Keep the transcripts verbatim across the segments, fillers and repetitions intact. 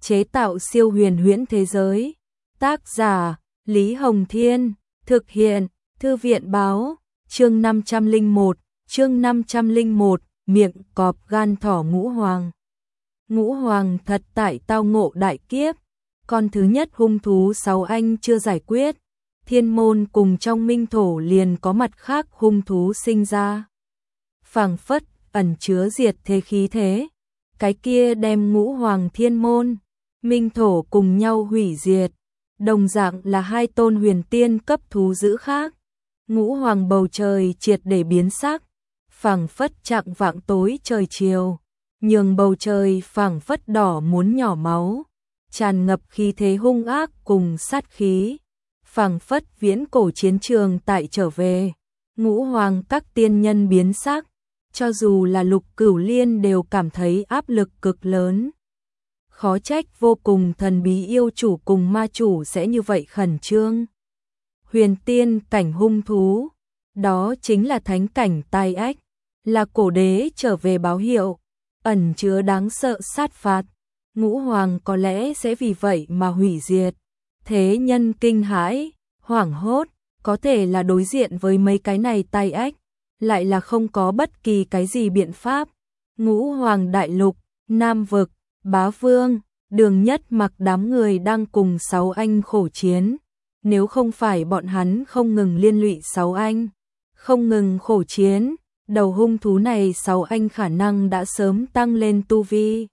chế tạo siêu huyền huyễn thế giới. Tác giả Lý Hồng Thiên, thực hiện Thư viện Báo. Chương năm trăm lẻ một, chương năm trăm lẻ một, miệng cọp gan thỏ ngũ hoàng. Ngũ hoàng thật tại tao ngộ đại kiếp, con thứ nhất hung thú sáu anh chưa giải quyết, thiên môn cùng trong minh thổ liền có mặt khác hung thú sinh ra. Phảng phất ẩn chứa diệt thế khí thế, cái kia đem ngũ hoàng thiên môn, minh thổ cùng nhau hủy diệt, đồng dạng là hai tôn huyền tiên cấp thú dữ khác. Ngũ hoàng bầu trời triệt để biến sắc, phảng phất chạng vạng tối trời chiều, nhường bầu trời phảng phất đỏ muốn nhỏ máu, tràn ngập khí thế hung ác cùng sát khí, phảng phất viễn cổ chiến trường tại trở về. Ngũ hoàng các tiên nhân biến sắc, cho dù là Lục Cửu Liên đều cảm thấy áp lực cực lớn. Khó trách vô cùng thần bí yêu chủ cùng ma chủ sẽ như vậy khẩn trương. Huyền tiên cảnh hung thú, đó chính là thánh cảnh tai ách, là cổ đế trở về báo hiệu, ẩn chứa đáng sợ sát phạt. Ngũ hoàng có lẽ sẽ vì vậy mà hủy diệt. Thế nhân kinh hãi, hoảng hốt, có thể là đối diện với mấy cái này tai ách, lại là không có bất kỳ cái gì biện pháp. Ngũ hoàng đại lục, Nam vực, Bá Vương, Đường Nhất Mặc đám người đang cùng sáu anh khổ chiến. Nếu không phải bọn hắn không ngừng liên lụy sáu anh, không ngừng khổ chiến, đầu hung thú này sáu anh khả năng đã sớm tăng lên tu vi,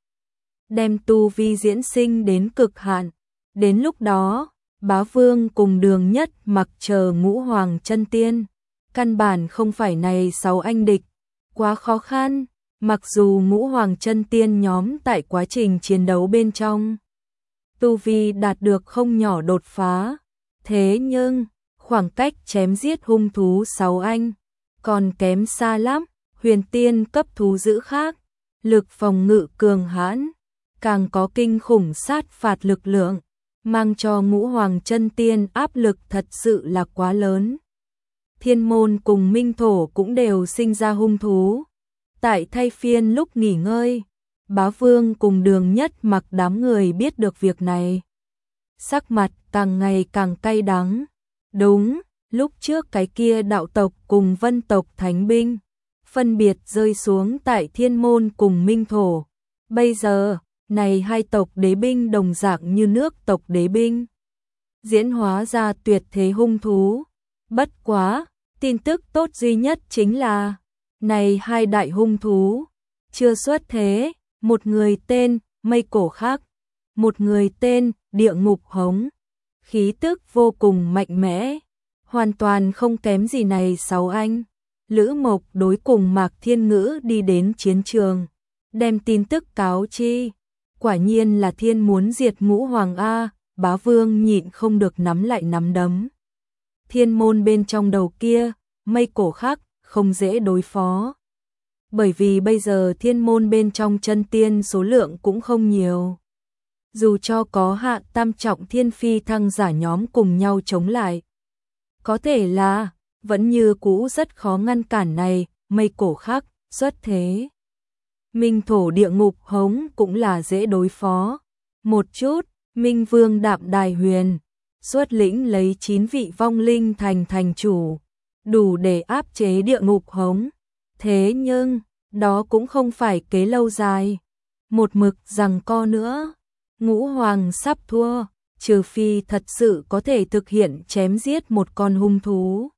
đem tu vi diễn sinh đến cực hạn. Đến lúc đó, Bá Vương cùng Đường Nhất Mặc chờ ngũ hoàng chân tiên, căn bản không phải này sáu anh địch, quá khó khăn. Mặc dù ngũ hoàng chân tiên nhóm tại quá trình chiến đấu bên trong, tu vi đạt được không nhỏ đột phá, thế nhưng khoảng cách chém giết hung thú sáu anh còn kém xa lắm. Huyền tiên cấp thú dữ khác, lực phòng ngự cường hãn, càng có kinh khủng sát phạt lực lượng, mang cho ngũ hoàng chân tiên áp lực thật sự là quá lớn. Thiên môn cùng minh thổ cũng đều sinh ra hung thú. Tại thay phiên lúc nghỉ ngơi, Bá Vương cùng Đường Nhất Mặc đám người biết được việc này, sắc mặt càng ngày càng cay đắng. Đúng, lúc trước cái kia đạo tộc cùng vân tộc thánh binh, phân biệt rơi xuống tại thiên môn cùng minh thổ. Bây giờ, này hai tộc đế binh đồng dạng như nước tộc đế binh, diễn hóa ra tuyệt thế hung thú. Bất quá, tin tức tốt duy nhất chính là, này hai đại hung thú chưa xuất thế, một người tên Mây Cổ Khắc, một người tên Địa Ngục Hống, khí tức vô cùng mạnh mẽ, hoàn toàn không kém gì này sáu anh. Lữ Mộc đối cùng Mạc Thiên Ngữ đi đến chiến trường, đem tin tức cáo chi. Quả nhiên là thiên muốn diệt ngũ hoàng A. Bá Vương nhịn không được nắm lại nắm đấm. Thiên môn bên trong đầu kia, Mây Cổ Khắc không dễ đối phó. Bởi vì bây giờ thiên môn bên trong chân tiên số lượng cũng không nhiều. Dù cho có hạ tam trọng thiên phi thăng giả nhóm cùng nhau chống lại, có thể là vẫn như cũ rất khó ngăn cản này Mây Cổ Khắc xuất thế. Minh thổ địa ngục hống cũng là dễ đối phó. Một chút, Minh Vương Đạm Đài Huyền xuất lĩnh lấy chín vị vong linh thành thành chủ, đủ để áp chế địa ngục hống. Thế nhưng, đó cũng không phải kế lâu dài. Một mực giằng co nữa, ngũ hoàng sắp thua, trừ phi thật sự có thể thực hiện chém giết một con hung thú.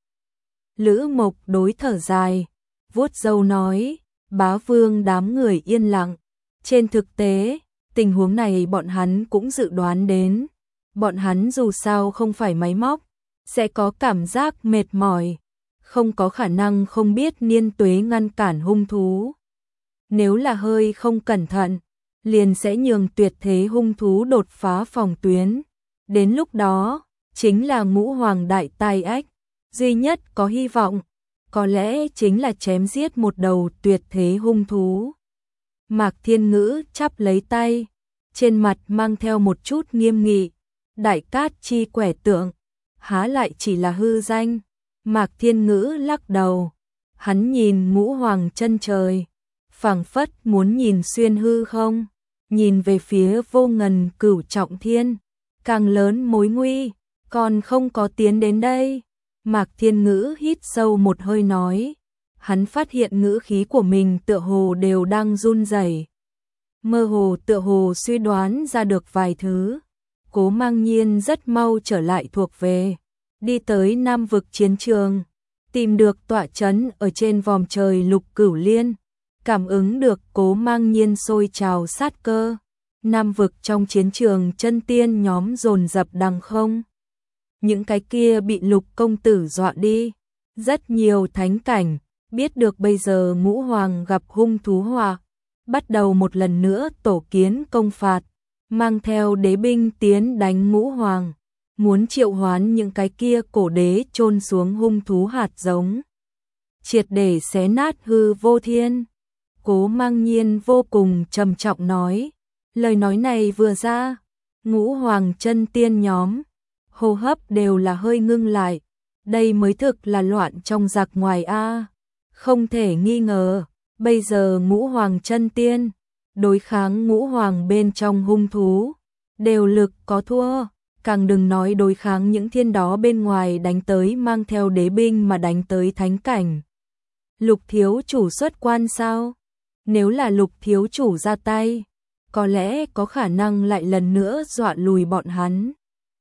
Lữ Mộc đối thở dài, vuốt râu nói. Bá Vương đám người yên lặng. Trên thực tế, tình huống này bọn hắn cũng dự đoán đến. Bọn hắn dù sao không phải máy móc, sẽ có cảm giác mệt mỏi, không có khả năng không biết niên tuế ngăn cản hung thú. Nếu là hơi không cẩn thận, liền sẽ nhường tuyệt thế hung thú đột phá phòng tuyến. Đến lúc đó, chính là ngũ hoàng đại tai ách, duy nhất có hy vọng, có lẽ chính là chém giết một đầu tuyệt thế hung thú. Mạc Thiên Ngữ chắp lấy tay, trên mặt mang theo một chút nghiêm nghị. Đại cát chi quẻ tượng, há lại chỉ là hư danh. Mạc Thiên Ngữ lắc đầu, hắn nhìn ngũ hoàng chân trời, phảng phất muốn nhìn xuyên hư không. nhìn về phía Vô Ngần Cửu Trọng Thiên, càng lớn mối nguy, còn không có tiến đến đây. Mạc Thiên Ngữ hít sâu một hơi nói, hắn phát hiện ngữ khí của mình tựa hồ đều đang run rẩy, mơ hồ tựa hồ suy đoán ra được vài thứ. Cố Mang Nhiên rất mau trở lại thuộc về, đi tới Nam vực chiến trường, tìm được tọa trấn ở trên vòm trời Lục Cửu Liên, cảm ứng được Cố Mang Nhiên sôi trào sát cơ. Nam vực trong chiến trường chân tiên nhóm dồn dập đằng không. Những cái kia bị Lục công tử dọa đi, rất nhiều thánh cảnh biết được bây giờ Ngũ Hoàng gặp hung thú họa, bắt đầu một lần nữa tổ kiến công phạt, mang theo đế binh tiến đánh Ngũ Hoàng, muốn triệu hoán những cái kia cổ đế chôn xuống hung thú hạt giống, triệt để xé nát hư vô thiên. Cố Mang Nhiên vô cùng trầm trọng nói, lời nói này vừa ra, Ngũ Hoàng chân tiên nhóm hô hấp đều là hơi ngưng lại, đây mới thực là loạn trong giặc ngoài a. Không thể nghi ngờ, bây giờ Ngũ Hoàng chân tiên đối kháng Ngũ Hoàng bên trong hung thú, đều lực có thua, càng đừng nói đối kháng những thiên đó bên ngoài đánh tới mang theo đế binh mà đánh tới thánh cảnh. Lục thiếu chủ xuất quan sao? Nếu là Lục thiếu chủ ra tay, có lẽ có khả năng lại lần nữa dọa lùi bọn hắn.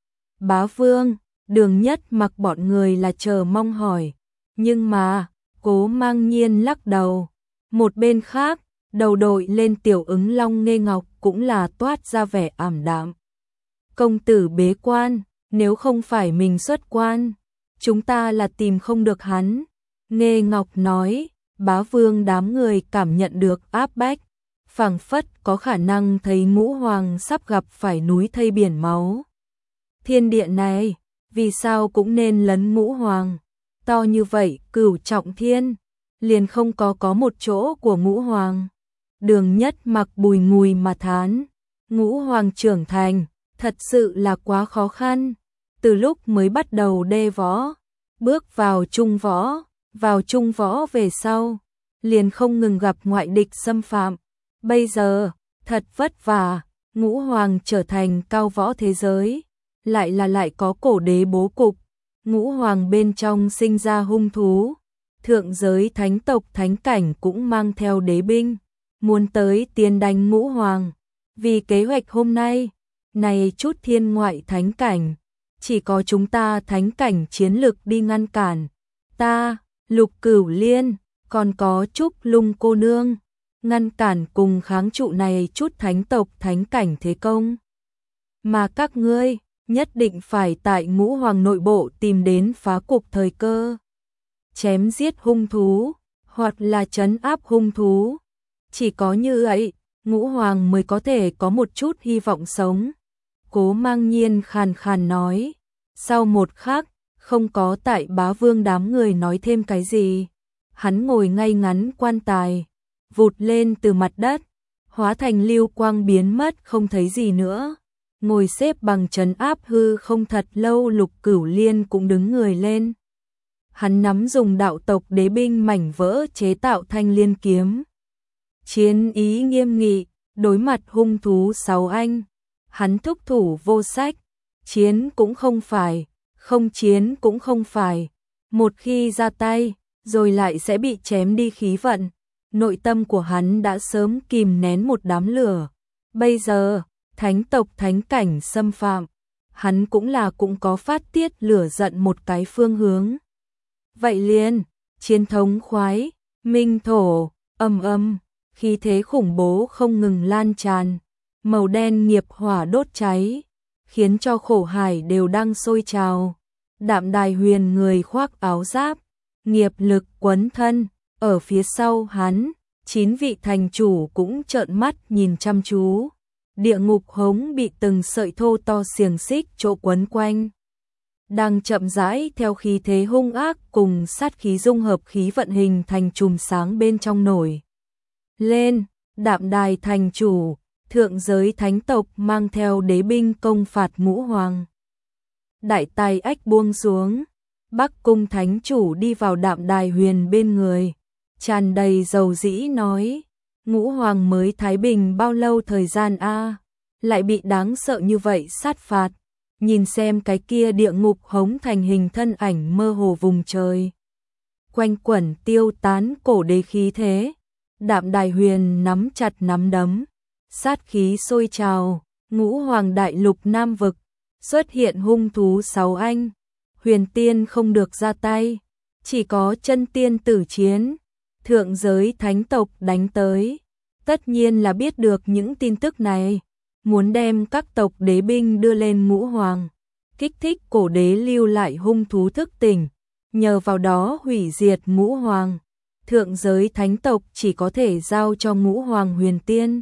Bá Vương, Đường Nhất Mặc bọn người là chờ mong hỏi, nhưng mà Cố Mang Nhiên lắc đầu. Một bên khác, đầu đội lên Tiểu Ứng Long Nghê Ngọc cũng là toát ra vẻ ảm đạm. Công tử bế quan, nếu không phải mình xuất quan, chúng ta là tìm không được hắn. Nghê Ngọc nói, Bá Vương đám người cảm nhận được áp bách, phảng phất có khả năng thấy Ngũ Hoàng sắp gặp phải núi thây biển máu. Thiên địa này, vì sao cũng nên lấn Ngũ Hoàng, to như vậy Cửu Trọng Thiên, liền không có có một chỗ của Ngũ Hoàng. Đường Nhất Mặc bùi ngùi mà thán, Ngũ Hoàng trưởng thành, thật sự là quá khó khăn, từ lúc mới bắt đầu đê võ, bước vào trung võ, vào trung võ về sau, liền không ngừng gặp ngoại địch xâm phạm, bây giờ, thật vất vả, Ngũ Hoàng trở thành cao võ thế giới, lại là lại có cổ đế bố cục, Ngũ Hoàng bên trong sinh ra hung thú, thượng giới thánh tộc thánh cảnh cũng mang theo đế binh, muốn tới tiến đánh Ngũ Hoàng. Vì kế hoạch hôm nay, này chút thiên ngoại thánh cảnh, chỉ có chúng ta thánh cảnh chiến lực đi ngăn cản, ta, Lục Cửu Liên, còn có Trúc Lung cô nương, ngăn cản cùng kháng trụ này chút thánh tộc thánh cảnh thế công. Mà các ngươi, nhất định phải tại Ngũ Hoàng nội bộ tìm đến phá cục thời cơ, chém giết hung thú, hoặc là trấn áp hung thú. Chỉ có như vậy, Ngũ Hoàng mới có thể có một chút hy vọng sống. Cố Mang Nhiên khàn khàn nói, sau một khắc, không có tại Bá Vương đám người nói thêm cái gì. Hắn ngồi ngay ngắn quan tài, vụt lên từ mặt đất, hóa thành lưu quang biến mất không thấy gì nữa. Ngồi xếp bằng trấn áp hư không thật lâu, Lục Cửu Liên cũng đứng người lên. Hắn nắm dùng đạo tộc đế binh mảnh vỡ chế tạo thanh liên kiếm. Chiến ý nghiêm nghị, đối mặt hung thú sáu anh, hắn thúc thủ vô sách, chiến cũng không phải, không chiến cũng không phải, một khi ra tay, rồi lại sẽ bị chém đi khí vận. Nội tâm của hắn đã sớm kìm nén một đám lửa, bây giờ, thánh tộc thánh cảnh xâm phạm, hắn cũng là cũng có phát tiết lửa giận một cái phương hướng. Vậy liền, chiến thống khoái, minh thổ, âm âm, khí thế khủng bố không ngừng lan tràn, màu đen nghiệp hỏa đốt cháy, khiến cho khổ hải đều đang sôi trào. Đạm Đài Huyền người khoác áo giáp, nghiệp lực quấn thân, ở phía sau hắn, chín vị thành chủ cũng trợn mắt nhìn chăm chú. Địa ngục hống bị từng sợi thô to xiềng xích chỗ quấn quanh, đang chậm rãi theo khí thế hung ác cùng sát khí dung hợp khí vận hình thành chùm sáng bên trong nổi lên. Đạm Đài thành chủ, thượng giới thánh tộc mang theo đế binh công phạt Ngũ Hoàng. Đại tài ách buông xuống, Bắc cung thánh chủ đi vào Đạm Đài Huyền bên người, tràn đầy dầu dĩ nói, Ngũ Hoàng mới thái bình bao lâu thời gian a, lại bị đáng sợ như vậy sát phạt. Nhìn xem cái kia địa ngục hống thành hình thân ảnh mơ hồ vùng trời. Quanh quẩn tiêu tán cổ đế khí thế. Đạm Đài Huyền nắm chặt nắm đấm, sát khí sôi trào, Ngũ Hoàng đại lục Nam vực, xuất hiện hung thú sáu anh. Huyền tiên không được ra tay, chỉ có chân tiên tử chiến. Thượng giới thánh tộc đánh tới, tất nhiên là biết được những tin tức này, muốn đem các tộc đế binh đưa lên Ngũ Hoàng, kích thích cổ đế lưu lại hung thú thức tỉnh, nhờ vào đó hủy diệt Ngũ Hoàng. Thượng giới thánh tộc chỉ có thể giao cho Ngũ Hoàng huyền tiên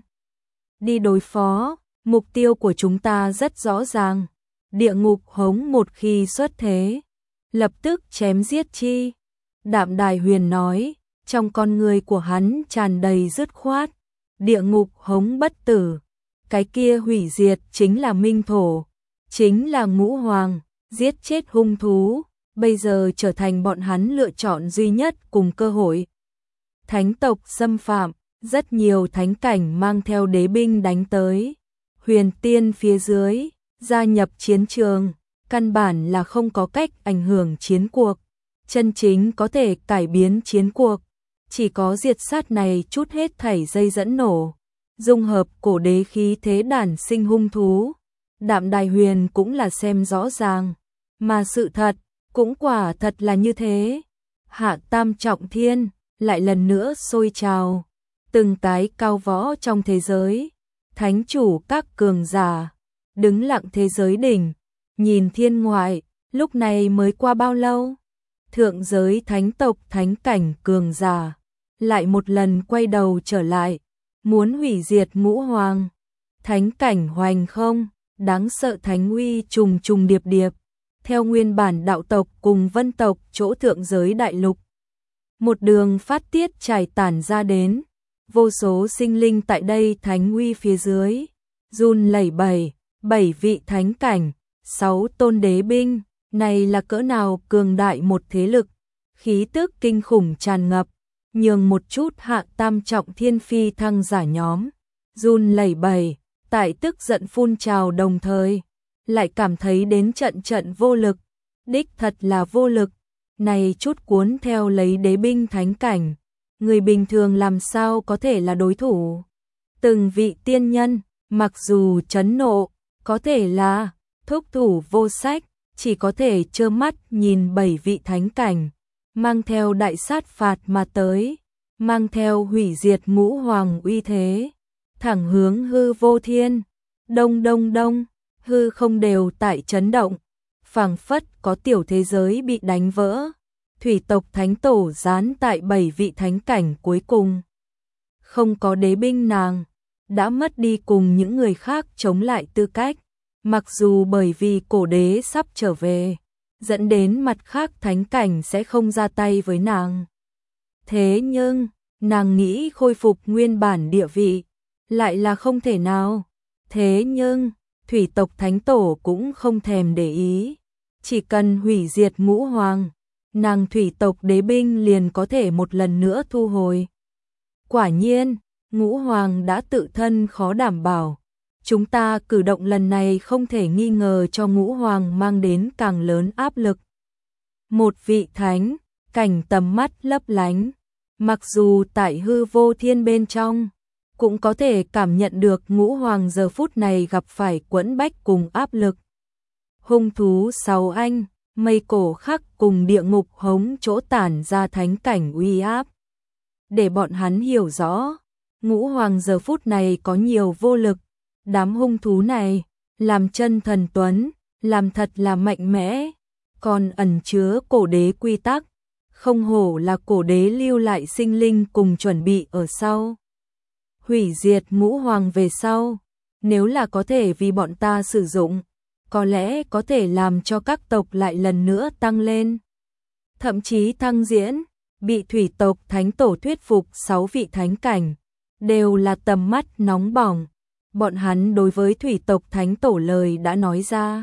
đi đối phó. Mục tiêu của chúng ta rất rõ ràng, địa ngục hống một khi xuất thế, lập tức chém giết chi. Đạm Đài Huyền nói, trong con người của hắn tràn đầy dứt khoát. Địa ngục hống bất tử, cái kia hủy diệt chính là minh thổ, chính là Ngũ Hoàng, giết chết hung thú, bây giờ trở thành bọn hắn lựa chọn duy nhất cùng cơ hội. Thánh tộc xâm phạm, rất nhiều thánh cảnh mang theo đế binh đánh tới. Huyền tiên phía dưới, gia nhập chiến trường, căn bản là không có cách ảnh hưởng chiến cuộc. Chân chính có thể cải biến chiến cuộc, chỉ có diệt sát này chút hết thảy dây dẫn nổ. Dung hợp cổ đế khí thế đản sinh hung thú. Đạm Đài Huyền cũng là xem rõ ràng, mà sự thật, cũng quả thật là như thế. Hạ tam trọng thiên, lại lần nữa sôi trào. Từng cái cao võ trong thế giới, thánh chủ các cường giả, đứng lặng thế giới đỉnh, nhìn thiên ngoại, lúc này mới qua bao lâu? Thượng giới thánh tộc thánh cảnh cường giả, lại một lần quay đầu trở lại, muốn hủy diệt Ngũ Hoàng. Thánh cảnh hoành không, đáng sợ thánh uy trùng trùng điệp điệp, theo nguyên bản đạo tộc cùng vân tộc chỗ thượng giới đại lục. Một đường phát tiết trải tản ra đến, vô số sinh linh tại đây thánh uy phía dưới, run lẩy bẩy, bảy vị thánh cảnh, sáu tôn đế binh, này là cỡ nào cường đại một thế lực, khí tức kinh khủng tràn ngập, nhường một chút hạ tam trọng thiên phi thăng giả nhóm, run lẩy bẩy, tại tức giận phun trào đồng thời, lại cảm thấy đến trận trận vô lực, đích thật là vô lực, này chút cuốn theo lấy đế binh thánh cảnh. Người bình thường làm sao có thể là đối thủ. Từng vị tiên nhân, mặc dù chấn nộ, có thể là thúc thủ vô sách, chỉ có thể trơ mắt nhìn bảy vị thánh cảnh, mang theo đại sát phạt mà tới, mang theo hủy diệt Ngũ Hoàng uy thế, thẳng hướng hư vô thiên. Đông đông đông, hư không đều tại chấn động, phảng phất có tiểu thế giới bị đánh vỡ. Thủy tộc thánh tổ gián tại bảy vị thánh cảnh cuối cùng. Không có đế binh nàng, đã mất đi cùng những người khác chống lại tư cách. Mặc dù bởi vì cổ đế sắp trở về, dẫn đến mặt khác thánh cảnh sẽ không ra tay với nàng. Thế nhưng, nàng nghĩ khôi phục nguyên bản địa vị, lại là không thể nào. Thế nhưng, thủy tộc thánh tổ cũng không thèm để ý. Chỉ cần hủy diệt Ngũ Hoàng, nàng thủy tộc đế binh liền có thể một lần nữa thu hồi. Quả nhiên, Ngũ Hoàng đã tự thân khó đảm bảo. Chúng ta cử động lần này không thể nghi ngờ cho Ngũ Hoàng mang đến càng lớn áp lực. Một vị thánh, cảnh tầm mắt lấp lánh, mặc dù tại hư vô thiên bên trong, cũng có thể cảm nhận được Ngũ Hoàng giờ phút này gặp phải quẫn bách cùng áp lực. Hung thú sáu anh, mây cổ khắc cùng địa ngục hống chỗ tản ra thánh cảnh uy áp. Để bọn hắn hiểu rõ, Ngũ Hoàng giờ phút này có nhiều vô lực, đám hung thú này, làm chân thần tuấn, làm thật là mạnh mẽ, còn ẩn chứa cổ đế quy tắc, không hổ là cổ đế lưu lại sinh linh cùng chuẩn bị ở sau. Hủy diệt Ngũ Hoàng về sau, nếu là có thể vì bọn ta sử dụng, có lẽ có thể làm cho các tộc lại lần nữa tăng lên. Thậm chí thăng diễn, bị thủy tộc thánh tổ thuyết phục sáu vị thánh cảnh, đều là tầm mắt nóng bỏng. Bọn hắn đối với thủy tộc thánh tổ lời đã nói ra,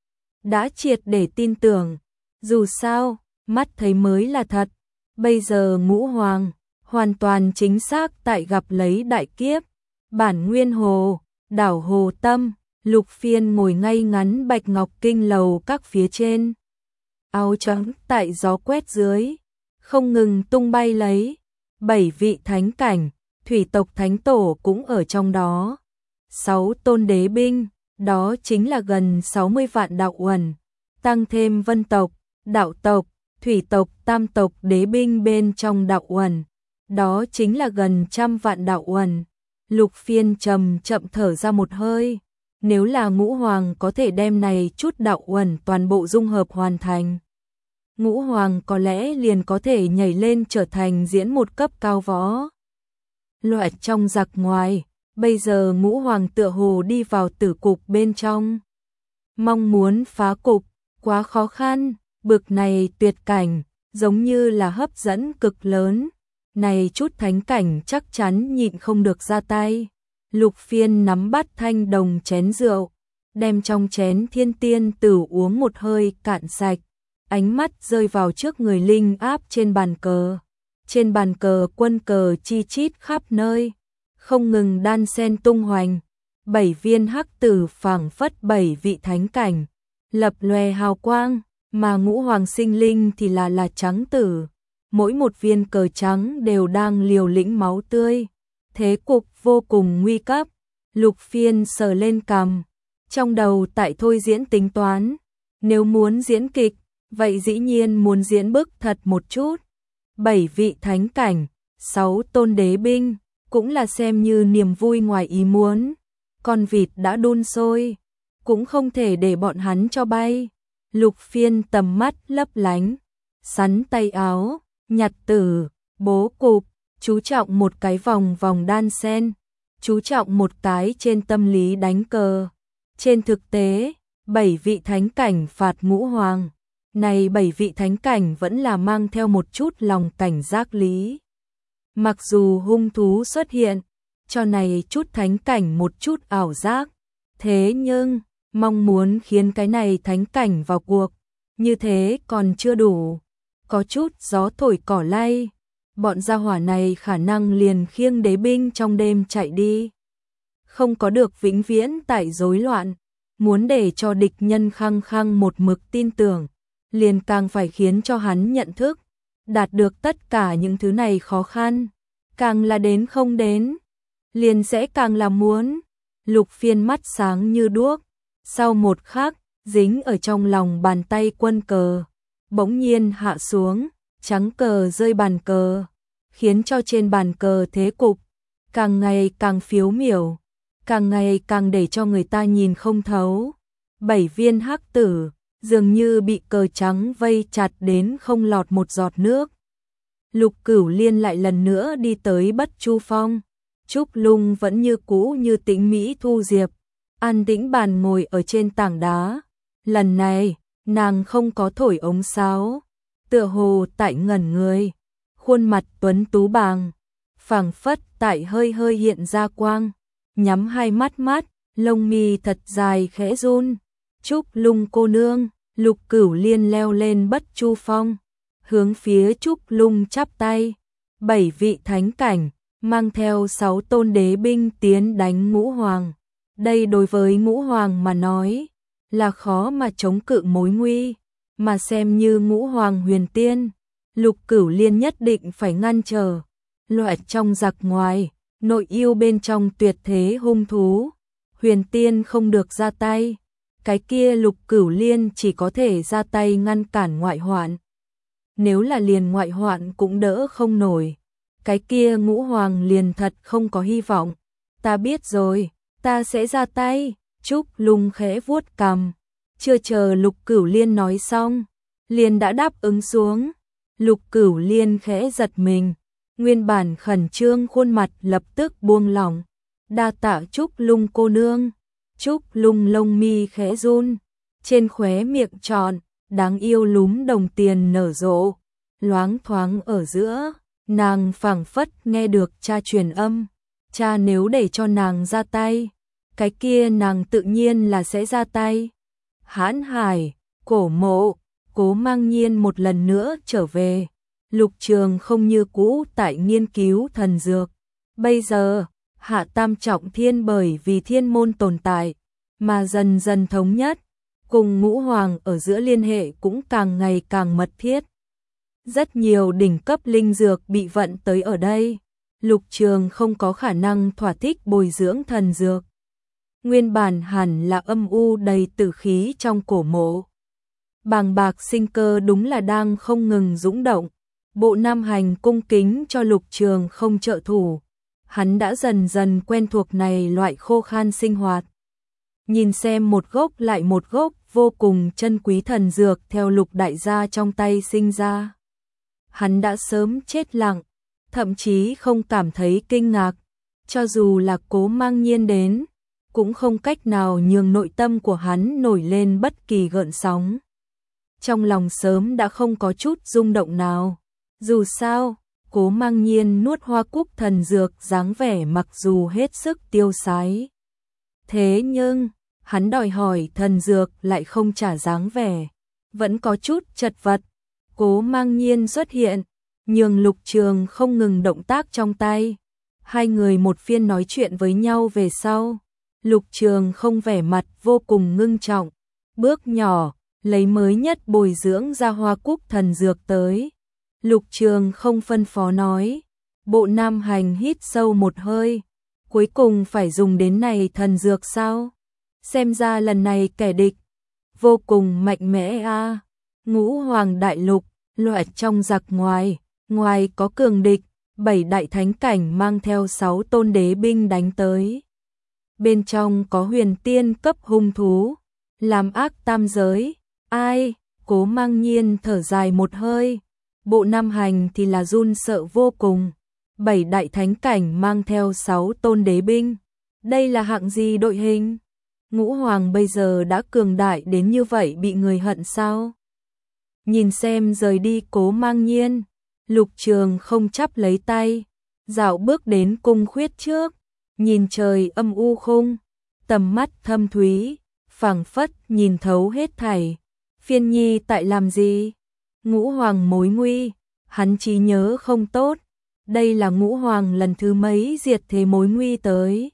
đã triệt để tin tưởng, dù sao, mắt thấy mới là thật. Bây giờ Ngũ Hoàng, hoàn toàn chính xác tại gặp lấy đại kiếp. Bản nguyên hồ, đảo hồ tâm, Lục Phiên ngồi ngay ngắn bạch ngọc kinh lầu các phía trên. Áo trắng tại gió quét dưới, không ngừng tung bay lấy. Bảy vị thánh cảnh, thủy tộc thánh tổ cũng ở trong đó. Sáu tôn đế binh, đó chính là gần sáu mươi vạn đạo uẩn, tăng thêm vân tộc, đạo tộc, thủy tộc, tam tộc đế binh bên trong đạo uẩn, đó chính là gần trăm vạn đạo uẩn. Lục Phiên trầm chậm thở ra một hơi, nếu là Ngũ Hoàng có thể đem này chút đạo uẩn toàn bộ dung hợp hoàn thành, Ngũ Hoàng có lẽ liền có thể nhảy lên trở thành diễn một cấp cao võ. Loại trong giặc ngoài, bây giờ Ngũ Hoàng tựa hồ đi vào tử cục bên trong. Mong muốn phá cục, quá khó khăn, bực này tuyệt cảnh, giống như là hấp dẫn cực lớn. Này chút thánh cảnh chắc chắn nhịn không được ra tay. Lục Phiên nắm bắt thanh đồng chén rượu, đem trong chén thiên tiên tử uống một hơi cạn sạch. Ánh mắt rơi vào trước người linh áp trên bàn cờ. Trên bàn cờ quân cờ chi chít khắp nơi, không ngừng đan sen tung hoành. Bảy viên hắc tử phảng phất bảy vị thánh cảnh, lập lòe hào quang, mà Ngũ Hoàng sinh linh thì là là trắng tử. Mỗi một viên cờ trắng đều đang liều lĩnh máu tươi. Thế cục vô cùng nguy cấp. Lục Phiên sờ lên cằm, trong đầu tại thôi diễn tính toán. Nếu muốn diễn kịch, vậy dĩ nhiên muốn diễn bức thật một chút. Bảy vị thánh cảnh, sáu tôn đế binh, cũng là xem như niềm vui ngoài ý muốn. Con vịt đã đun sôi, cũng không thể để bọn hắn cho bay. Lục Phiên tầm mắt lấp lánh, sắn tay áo, nhặt tử, bố cục, chú trọng một cái vòng vòng đan sen, chú trọng một cái trên tâm lý đánh cờ. Trên thực tế, bảy vị thánh cảnh phạt Ngũ Hoàng, này bảy vị thánh cảnh vẫn là mang theo một chút lòng cảnh giác lý. Mặc dù hung thú xuất hiện, cho này chút thánh cảnh một chút ảo giác, thế nhưng mong muốn khiến cái này thánh cảnh vào cuộc, như thế còn chưa đủ. Có chút gió thổi cỏ lay, bọn gia hỏa này khả năng liền khiêng đế binh trong đêm chạy đi. Không có được vĩnh viễn tại rối loạn, muốn để cho địch nhân khăng khăng một mực tin tưởng, liền càng phải khiến cho hắn nhận thức, đạt được tất cả những thứ này khó khăn, càng là đến không đến, liền sẽ càng là muốn. Lục Phiên mắt sáng như đuốc, sau một khắc, dính ở trong lòng bàn tay quân cờ, bỗng nhiên hạ xuống, trắng cờ rơi bàn cờ, khiến cho trên bàn cờ thế cục càng ngày càng phiếu miểu, càng ngày càng để cho người ta nhìn không thấu. Bảy viên hắc tử dường như bị cờ trắng vây chặt đến không lọt một giọt nước. Lục Cửu Liên lại lần nữa đi tới Bất Chu Phong. Trúc Lung vẫn như cũ như tĩnh mỹ thu diệp, an tĩnh bàn ngồi ở trên tảng đá. Lần này, nàng không có thổi ống sáo, tựa hồ tại ngẩn người, khuôn mặt tuấn tú bàng, phảng phất tại hơi hơi hiện ra quang, nhắm hai mắt mắt, lông mi thật dài khẽ run. Trúc Lung cô nương. Lục Cửu Liên leo lên Bất Chu Phong, hướng phía Trúc Lung chắp tay. Bảy vị thánh cảnh, mang theo sáu tôn đế binh tiến đánh Ngũ Hoàng. Đây đối với Ngũ Hoàng mà nói, là khó mà chống cự mối nguy, mà xem như Ngũ Hoàng huyền tiên, Lục Cửu Liên nhất định phải ngăn trở. Loại trong giặc ngoài, nội yêu bên trong tuyệt thế hung thú, huyền tiên không được ra tay. Cái kia Lục Cửu Liên chỉ có thể ra tay ngăn cản ngoại hoạn. Nếu là liền ngoại hoạn cũng đỡ không nổi, cái kia Ngũ Hoàng liền thật không có hy vọng. Ta biết rồi, ta sẽ ra tay. Trúc Lung khẽ vuốt cằm, chưa chờ Lục Cửu Liên nói xong, liền đã đáp ứng xuống. Lục Cửu Liên khẽ giật mình, nguyên bản khẩn trương khuôn mặt lập tức buông lỏng. Đa tạ Trúc Lung cô nương. Trúc Lung lông mi khẽ run, trên khóe miệng tròn, đáng yêu lúm đồng tiền nở rộ, loáng thoáng ở giữa, nàng phảng phất nghe được cha truyền âm, cha nếu để cho nàng ra tay, cái kia nàng tự nhiên là sẽ ra tay. Hãn Hải, Cổ Mộ, Cố Mang Nhiên một lần nữa trở về, Lục Trường không như cũ tại nghiên cứu thần dược. Bây giờ, Hạ Tam Trọng Thiên bởi vì thiên môn tồn tại, mà dần dần thống nhất, cùng Ngũ Hoàng ở giữa liên hệ cũng càng ngày càng mật thiết. Rất nhiều đỉnh cấp linh dược bị vận tới ở đây. Lục Trường không có khả năng thỏa thích bồi dưỡng thần dược. Nguyên bản hẳn là âm u đầy tử khí trong cổ mộ. Bàng bạc sinh cơ đúng là đang không ngừng dũng động. Bộ Nam Hành cung kính cho Lục Trường không trợ thủ. Hắn đã dần dần quen thuộc này loại khô khan sinh hoạt. Nhìn xem một gốc lại một gốc vô cùng chân quý thần dược theo Lục đại gia trong tay sinh ra. Hắn đã sớm chết lặng, thậm chí không cảm thấy kinh ngạc. Cho dù là Cố Mang Nhiên đến, cũng không cách nào nhường nội tâm của hắn nổi lên bất kỳ gợn sóng. Trong lòng sớm đã không có chút rung động nào. Dù sao, Cố Mang Nhiên nuốt hoa cúc thần dược dáng vẻ mặc dù hết sức tiêu sái. Thế nhưng, hắn đòi hỏi thần dược lại không trả dáng vẻ. Vẫn có chút chật vật. Cố Mang Nhiên xuất hiện, nhường Lục Trường không ngừng động tác trong tay. Hai người một phiên nói chuyện với nhau về sau. Lục Trường không vẻ mặt vô cùng ngưng trọng. Bước nhỏ, lấy mới nhất bồi dưỡng ra hoa cúc thần dược tới. Lục Trường không phân phó nói. Bộ Nam Hành hít sâu một hơi. Cuối cùng phải dùng đến này thần dược sao? Xem ra lần này kẻ địch vô cùng mạnh mẽ a. À. Ngũ Hoàng Đại Lục, loại trong giặc ngoài, ngoài có cường địch, bảy đại thánh cảnh mang theo sáu tôn đế binh đánh tới. Bên trong có huyền tiên cấp hung thú, làm ác tam giới. Ai? Cố Mang Nhiên thở dài một hơi. Bộ Nam Hành thì là run sợ vô cùng. Bảy đại thánh cảnh mang theo sáu tôn đế binh. Đây là hạng gì đội hình? Ngũ Hoàng bây giờ đã cường đại đến như vậy bị người hận sao? Nhìn xem rời đi Cố Mang Nhiên, Lục Trường không chắp lấy tay, dạo bước đến cung khuyết trước, nhìn trời âm u khung, tầm mắt thâm thúy, phảng phất nhìn thấu hết thảy. Phiên Nhi tại làm gì? Ngũ Hoàng mối nguy, hắn trí nhớ không tốt. Đây là Ngũ Hoàng lần thứ mấy diệt thế mối nguy tới.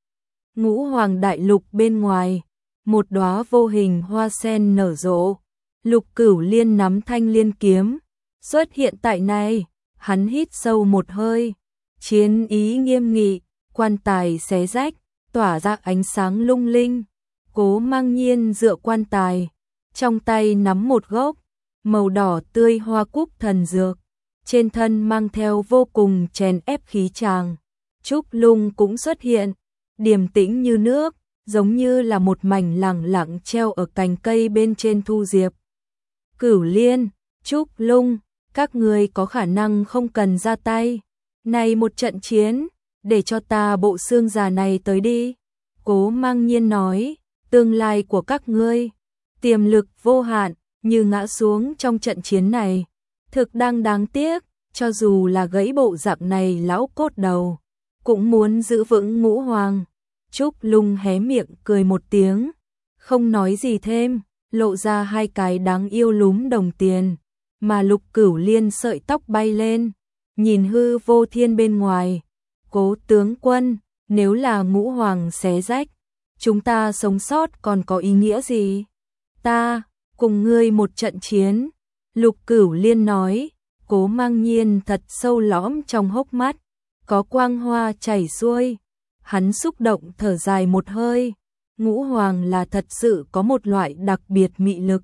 Ngũ Hoàng Đại Lục bên ngoài, một đóa vô hình hoa sen nở rộ. Lục Cửu Liên nắm thanh liên kiếm, xuất hiện tại này, hắn hít sâu một hơi, chiến ý nghiêm nghị, quan tài xé rách, tỏa ra ánh sáng lung linh. Cố Mang Nhiên dựa quan tài, trong tay nắm một gốc màu đỏ tươi hoa cúc thần dược, trên thân mang theo vô cùng chèn ép khí tràng. Trúc Lung cũng xuất hiện, điềm tĩnh như nước, giống như là một mảnh lẳng lặng treo ở cành cây bên trên thu diệp. Cửu Liên, Trúc Lung, các người có khả năng không cần ra tay. Này một trận chiến, để cho ta bộ xương già này tới đi. Cố Mang Nhiên nói, tương lai của các ngươi, tiềm lực vô hạn, như ngã xuống trong trận chiến này. Thực đang đáng tiếc, cho dù là gãy bộ dạng này lão cốt đầu, cũng muốn giữ vững Ngũ Hoàng. Trúc Lung hé miệng cười một tiếng, không nói gì thêm, lộ ra hai cái đáng yêu lúm đồng tiền, mà Lục Cửu Liên sợi tóc bay lên, nhìn hư vô thiên bên ngoài. Cố tướng quân, nếu là Ngũ Hoàng xé rách, chúng ta sống sót còn có ý nghĩa gì? Ta, cùng ngươi một trận chiến. Lục Cửu Liên nói. Cố Mang Nhiên thật sâu lõm trong hốc mắt, có quang hoa chảy xuôi. Hắn xúc động thở dài một hơi. Ngũ Hoàng là thật sự có một loại đặc biệt mị lực.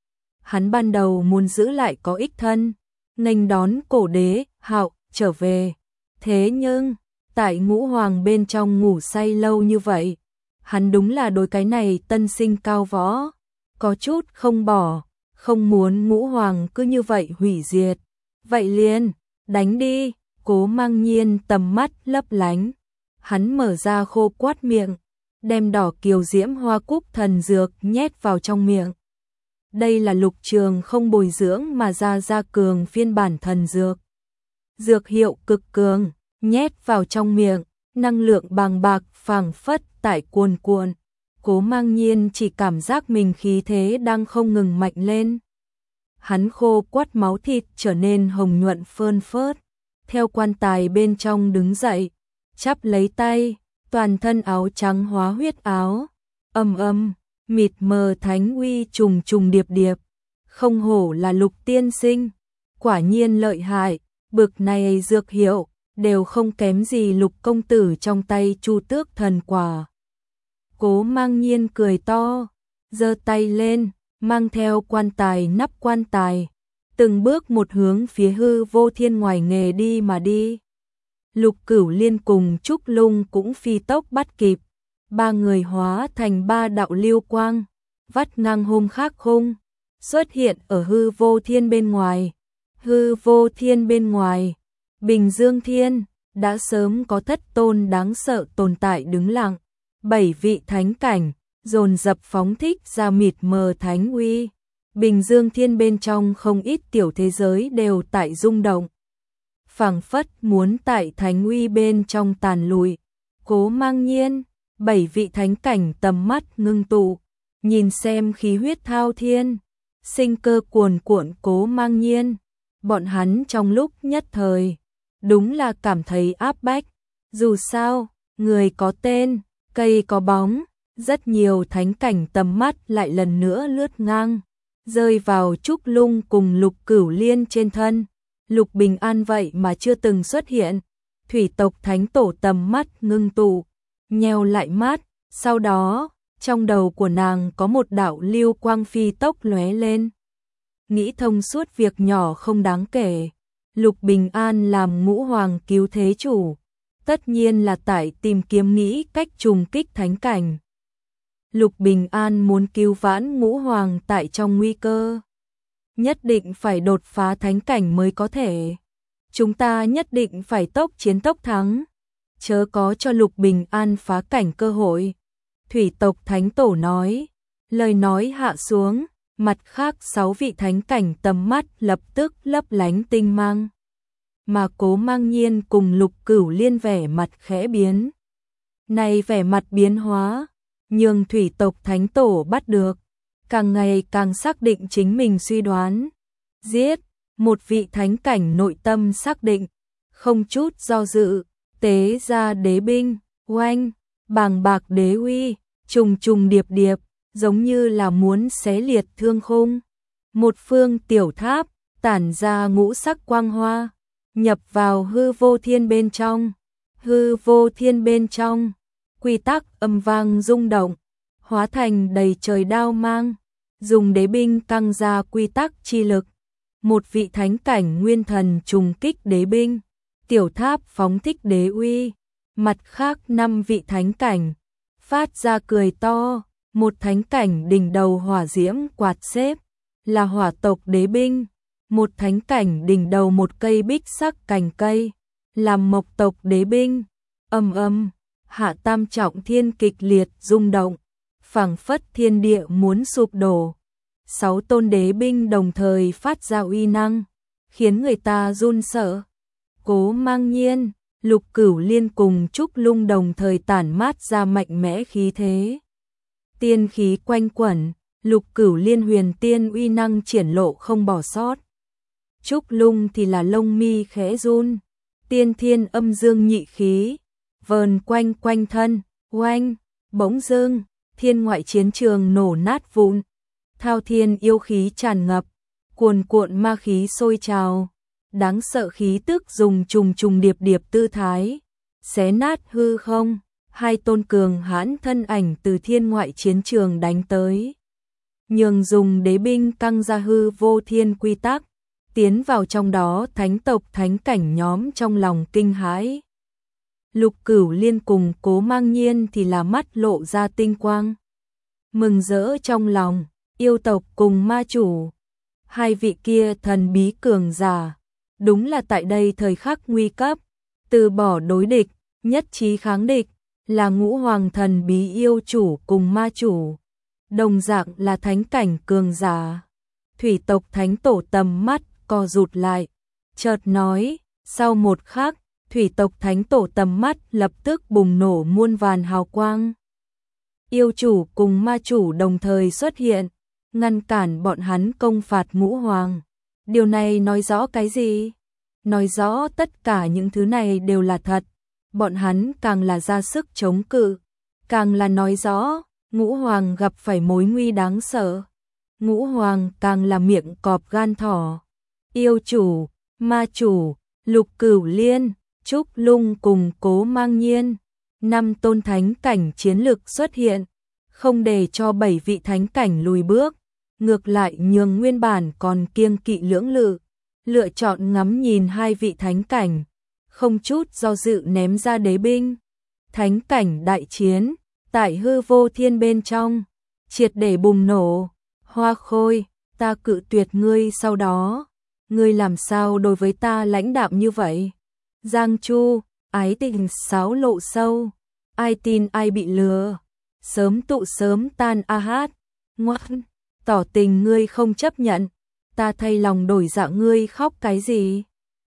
Hắn ban đầu muốn giữ lại có ích thân, nghênh đón cổ đế Hạo trở về. Thế nhưng, tại Ngũ Hoàng bên trong ngủ say lâu như vậy, hắn đúng là đối cái này tân sinh cao võ, có chút không bỏ, không muốn Ngũ Hoàng cứ như vậy hủy diệt. Vậy liền, đánh đi. Cố Mang Nhiên tầm mắt lấp lánh. Hắn mở ra khô quát miệng, đem đỏ kiều diễm hoa cúc thần dược nhét vào trong miệng. Đây là Lục Trường không bồi dưỡng mà ra ra cường phiên bản thần dược. Dược hiệu cực cường, nhét vào trong miệng, năng lượng bàng bạc phảng phất tại cuồn cuộn. Cố Mang Nhiên chỉ cảm giác mình khí thế đang không ngừng mạnh lên. hắn khô quắt máu thịt trở nên hồng nhuận phơn phớt. Theo quan tài bên trong đứng dậy, chắp lấy tay, toàn thân áo trắng hóa huyết áo, âm âm, mịt mờ thánh uy trùng trùng điệp điệp. Không hổ là Lục tiên sinh, quả nhiên lợi hại, bực này dược hiệu, đều không kém gì Lục công tử trong tay Chu Tước thần quả. Cố Mang Nhiên cười to, giơ tay lên, mang theo quan tài nắp quan tài, từng bước một hướng phía Hư Vô Thiên ngoài nghề đi mà đi. Lục Cửu Liên cùng Trúc Lung cũng phi tốc bắt kịp, ba người hóa thành ba đạo lưu quang, vắt ngang hôm khác khung, xuất hiện ở Hư Vô Thiên bên ngoài. Hư Vô Thiên bên ngoài, Bình Dương Thiên, đã sớm có thất tôn đáng sợ tồn tại đứng lặng, bảy vị thánh cảnh, dồn dập phóng thích ra mịt mờ thánh uy. Bình Dương Thiên bên trong không ít tiểu thế giới đều tại rung động, phảng phất muốn tại thánh uy bên trong tàn lụi. Cố Mang Nhiên, bảy vị thánh cảnh tầm mắt ngưng tụ, nhìn xem khí huyết thao thiên, sinh cơ cuồn cuộn Cố Mang Nhiên, bọn hắn trong lúc nhất thời, đúng là cảm thấy áp bách. Dù sao, người có tên, cây có bóng, rất nhiều thánh cảnh tầm mắt lại lần nữa lướt ngang, rơi vào Trúc Lung cùng Lục Cửu Liên trên thân. Lục Bình An vậy mà chưa từng xuất hiện. Thủy tộc thánh tổ tầm mắt ngưng tụ, nheo lại mắt, sau đó, trong đầu của nàng có một đạo lưu quang phi tốc lóe lên. Nghĩ thông suốt việc nhỏ không đáng kể, Lục Bình An làm ngũ hoàng cứu thế chủ, tất nhiên là tại tìm kiếm nghĩ cách trùng kích thánh cảnh. Lục Bình An muốn cứu vãn ngũ hoàng tại trong nguy cơ, nhất định phải đột phá thánh cảnh mới có thể. Chúng ta nhất định phải tốc chiến tốc thắng, chớ có cho Lục Bình An phá cảnh cơ hội. Thủy tộc thánh tổ nói, lời nói hạ xuống, mặt khác sáu vị thánh cảnh tầm mắt lập tức lấp lánh tinh mang. Mà Cố Mang Nhiên cùng Lục Cửu Liên vẻ mặt khẽ biến. Này vẻ mặt biến hóa, nhưng thủy tộc thánh tổ bắt được, càng ngày càng xác định chính mình suy đoán. Giết, một vị thánh cảnh nội tâm xác định, không chút do dự, tế ra đế binh, oanh, bàng bạc đế uy, trùng trùng điệp điệp, giống như là muốn xé liệt thương khung. Một phương tiểu tháp, tản ra ngũ sắc quang hoa, nhập vào Hư Vô Thiên bên trong. Hư Vô Thiên bên trong, quy tắc âm vang rung động, hóa thành đầy trời đao mang, dùng đế binh căng ra quy tắc chi lực. Một vị thánh cảnh nguyên thần trùng kích đế binh, tiểu tháp phóng thích đế uy, mặt khác năm vị thánh cảnh phát ra cười to, một thánh cảnh đỉnh đầu hỏa diễm quạt xếp, là hỏa tộc đế binh, một thánh cảnh đỉnh đầu một cây bích sắc cành cây, làm mộc tộc đế binh. Âm âm, hạ tam trọng thiên kịch liệt rung động, phảng phất thiên địa muốn sụp đổ. Sáu tôn đế binh đồng thời phát ra uy năng, khiến người ta run sợ. Cố Mang Nhiên, Lục Cửu Liên cùng Trúc Lung đồng thời tản mát ra mạnh mẽ khí thế. Tiên khí quanh quẩn, Lục Cửu Liên huyền tiên uy năng triển lộ không bỏ sót. Trúc Lung thì là lông mi khẽ run, tiên thiên âm dương nhị khí vờn quanh quanh thân, oanh, bỗng dưng, thiên ngoại chiến trường nổ nát vụn, thao thiên yêu khí tràn ngập, cuồn cuộn ma khí sôi trào, đáng sợ khí tức dùng trùng trùng điệp điệp tư thái, xé nát hư không, hai tôn cường hãn thân ảnh từ thiên ngoại chiến trường đánh tới. Nhường dùng đế binh căng ra Hư Vô Thiên quy tắc, tiến vào trong đó thánh tộc thánh cảnh nhóm trong lòng kinh hãi. Lục Cửu Liên cùng Cố Mang Nhiên thì là mắt lộ ra tinh quang, mừng rỡ trong lòng. Yêu tộc cùng ma chủ, hai vị kia thần bí cường giả, đúng là tại đây thời khắc nguy cấp, từ bỏ đối địch, nhất trí kháng địch, là ngũ hoàng thần bí yêu chủ cùng ma chủ, đồng dạng là thánh cảnh cường giả. Thủy tộc thánh tổ tầm mắt co rụt lại, chợt nói, sau một khắc, thủy tộc thánh tổ tầm mắt lập tức bùng nổ muôn vàn hào quang. Yêu chủ cùng ma chủ đồng thời xuất hiện, ngăn cản bọn hắn công phạt Ngũ Hoàng. Điều này nói rõ cái gì? Nói rõ tất cả những thứ này đều là thật, bọn hắn càng là ra sức chống cự, càng là nói rõ Ngũ Hoàng gặp phải mối nguy đáng sợ. Ngũ Hoàng càng là miệng cọp gan thỏ. Yêu chủ, ma chủ, Lục Cửu Liên, Trúc Lung cùng Cố Mang Nhiên, năm tôn thánh cảnh chiến lực xuất hiện, không để cho bảy vị thánh cảnh lùi bước, ngược lại nhường nguyên bản còn kiêng kỵ lưỡng lự, lựa chọn ngắm nhìn hai vị thánh cảnh, không chút do dự ném ra đế binh. Thánh cảnh đại chiến, tại hư vô thiên bên trong, triệt để bùng nổ. Hoa Khôi, ta cự tuyệt ngươi sau đó, ngươi làm sao đối với ta lãnh đạm như vậy? Giang Chu, ái tình sáo lộ sâu, ai tin ai bị lừa, sớm tụ sớm tan a hát, ngoan, tỏ tình ngươi không chấp nhận, ta thay lòng đổi dạ ngươi khóc cái gì?